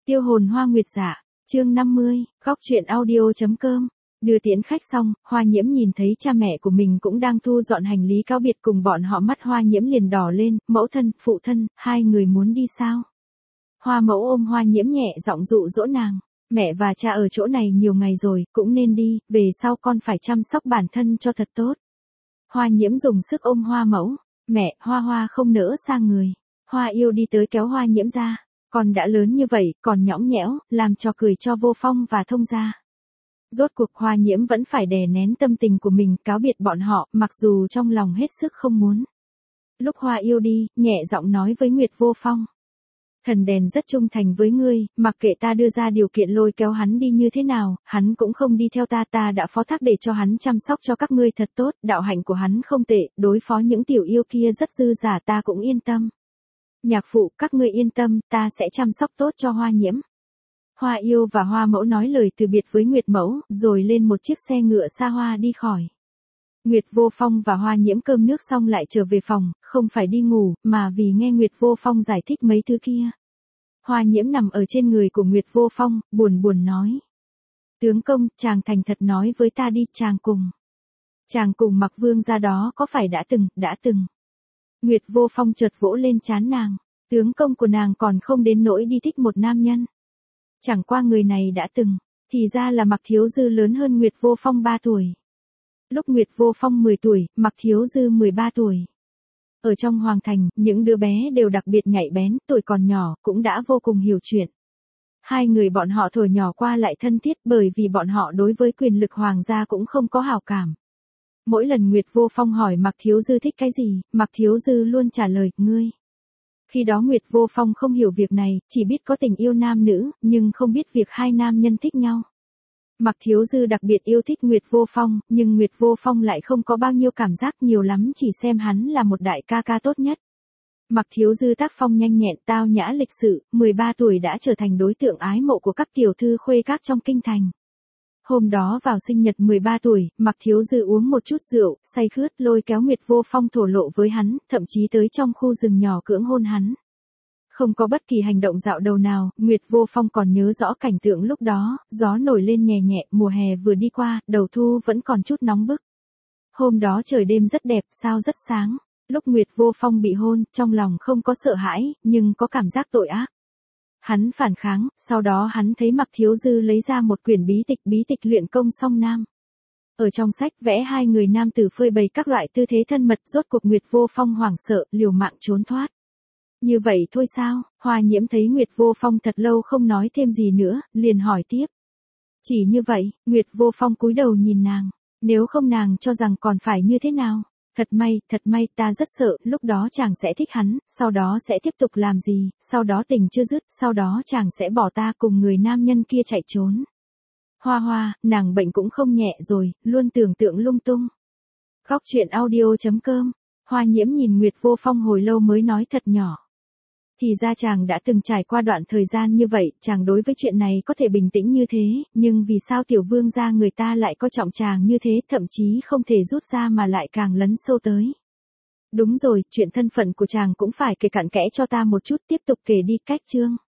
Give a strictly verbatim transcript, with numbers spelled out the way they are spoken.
Tiêu hồn hoa nguyệt dạ, chương năm mươi, góc truyện audio.com. Đưa tiễn khách xong, Hoa Nhiễm nhìn thấy cha mẹ của mình cũng đang thu dọn hành lý cáo biệt cùng bọn họ, mắt Hoa Nhiễm liền đỏ lên. Mẫu thân, phụ thân, hai người muốn đi sao? Hoa mẫu ôm Hoa Nhiễm nhẹ giọng dụ dỗ nàng. Mẹ và cha ở chỗ này nhiều ngày rồi, cũng nên đi, về sau con phải chăm sóc bản thân cho thật tốt. Hoa Nhiễm dùng sức ôm Hoa mẫu. Mẹ, Hoa Hoa không nỡ xa người. Hoa Yêu đi tới kéo Hoa Nhiễm ra. Con đã lớn như vậy, còn nhõng nhẽo, làm trò cười cho Vô Phong và Thông gia. Rốt cuộc Hoa Nhiễm vẫn phải đè nén tâm tình của mình, cáo biệt bọn họ, mặc dù trong lòng hết sức không muốn. Lúc Hoa Yêu đi, nhẹ giọng nói với Nguyệt Vô Phong. Thần đèn rất trung thành với ngươi, mặc kệ ta đưa ra điều kiện lôi kéo hắn đi như thế nào, hắn cũng không đi theo ta, ta đã phó thác để cho hắn chăm sóc cho các ngươi thật tốt, đạo hạnh của hắn không tệ, đối phó những tiểu yêu kia rất dư giả, ta cũng yên tâm. Nhạc phụ, các ngươi yên tâm, ta sẽ chăm sóc tốt cho Hoa Nhiễm. Hoa Yêu và Hoa mẫu nói lời từ biệt với Nguyệt mẫu, rồi lên một chiếc xe ngựa xa hoa đi khỏi. Nguyệt Vô Phong và Hoa Nhiễm cơm nước xong lại trở về phòng, không phải đi ngủ, mà vì nghe Nguyệt Vô Phong giải thích mấy thứ kia. Hoa Nhiễm nằm ở trên người của Nguyệt Vô Phong, buồn buồn nói. Tướng công, chàng thành thật nói với ta đi, chàng cùng. Chàng cùng Mặc Vương ra đó có phải đã từng, đã từng. Nguyệt Vô Phong chợt vỗ lên trán nàng. Tướng công của nàng còn không đến nỗi đi thích một nam nhân. Chẳng qua người này đã từng, thì ra là Mặc Thiếu Dư lớn hơn Nguyệt Vô Phong ba tuổi. Lúc Nguyệt Vô Phong mười tuổi, Mặc Thiếu Dư mười ba tuổi. Ở trong Hoàng Thành, những đứa bé đều đặc biệt nhạy bén, tuổi còn nhỏ, cũng đã vô cùng hiểu chuyện. Hai người bọn họ thuở nhỏ qua lại thân thiết bởi vì bọn họ đối với quyền lực hoàng gia cũng không có hảo cảm. Mỗi lần Nguyệt Vô Phong hỏi Mặc Thiếu Dư thích cái gì, Mặc Thiếu Dư luôn trả lời, ngươi. Khi đó Nguyệt Vô Phong không hiểu việc này, chỉ biết có tình yêu nam nữ, nhưng không biết việc hai nam nhân thích nhau. Mặc Thiếu Dư đặc biệt yêu thích Nguyệt Vô Phong, nhưng Nguyệt Vô Phong lại không có bao nhiêu cảm giác, nhiều lắm chỉ xem hắn là một đại ca ca tốt nhất. Mặc Thiếu Dư tác phong nhanh nhẹn, tao nhã lịch sự, mười ba tuổi đã trở thành đối tượng ái mộ của các tiểu thư khuê các trong kinh thành. Hôm đó vào sinh nhật mười ba tuổi, Mặc Thiếu Dư uống một chút rượu, say khướt lôi kéo Nguyệt Vô Phong thổ lộ với hắn, thậm chí tới trong khu rừng nhỏ cưỡng hôn hắn. Không có bất kỳ hành động dạo đầu nào, Nguyệt Vô Phong còn nhớ rõ cảnh tượng lúc đó, gió nổi lên nhẹ nhẹ, mùa hè vừa đi qua, đầu thu vẫn còn chút nóng bức. Hôm đó trời đêm rất đẹp, sao rất sáng. Lúc Nguyệt Vô Phong bị hôn, trong lòng không có sợ hãi, nhưng có cảm giác tội ác. Hắn phản kháng, sau đó hắn thấy Mặc Thiếu Dư lấy ra một quyển bí tịch, bí tịch luyện công song nam. Ở trong sách vẽ hai người nam tử phơi bày các loại tư thế thân mật, rốt cuộc Nguyệt Vô Phong hoảng sợ, liều mạng trốn thoát. Như vậy thôi sao? Hoa Nhiễm thấy Nguyệt Vô Phong thật lâu không nói thêm gì nữa, liền hỏi tiếp. Chỉ như vậy, Nguyệt Vô Phong cúi đầu nhìn nàng. Nếu không nàng cho rằng còn phải như thế nào? Thật may, thật may, ta rất sợ, lúc đó chàng sẽ thích hắn, sau đó sẽ tiếp tục làm gì, sau đó tình chưa dứt, sau đó chàng sẽ bỏ ta cùng người nam nhân kia chạy trốn. Hoa Hoa, nàng bệnh cũng không nhẹ rồi, luôn tưởng tượng lung tung. Góc truyện audio.com. Hoa Nhiễm nhìn Nguyệt Vô Phong hồi lâu mới nói thật nhỏ. Thì ra chàng đã từng trải qua đoạn thời gian như vậy, chàng đối với chuyện này có thể bình tĩnh như thế, nhưng vì sao tiểu vương gia người ta lại coi trọng chàng như thế, thậm chí không thể rút ra mà lại càng lấn sâu tới. Đúng rồi, chuyện thân phận của chàng cũng phải kể cặn kẽ cho ta một chút, tiếp tục kể đi. Cách chương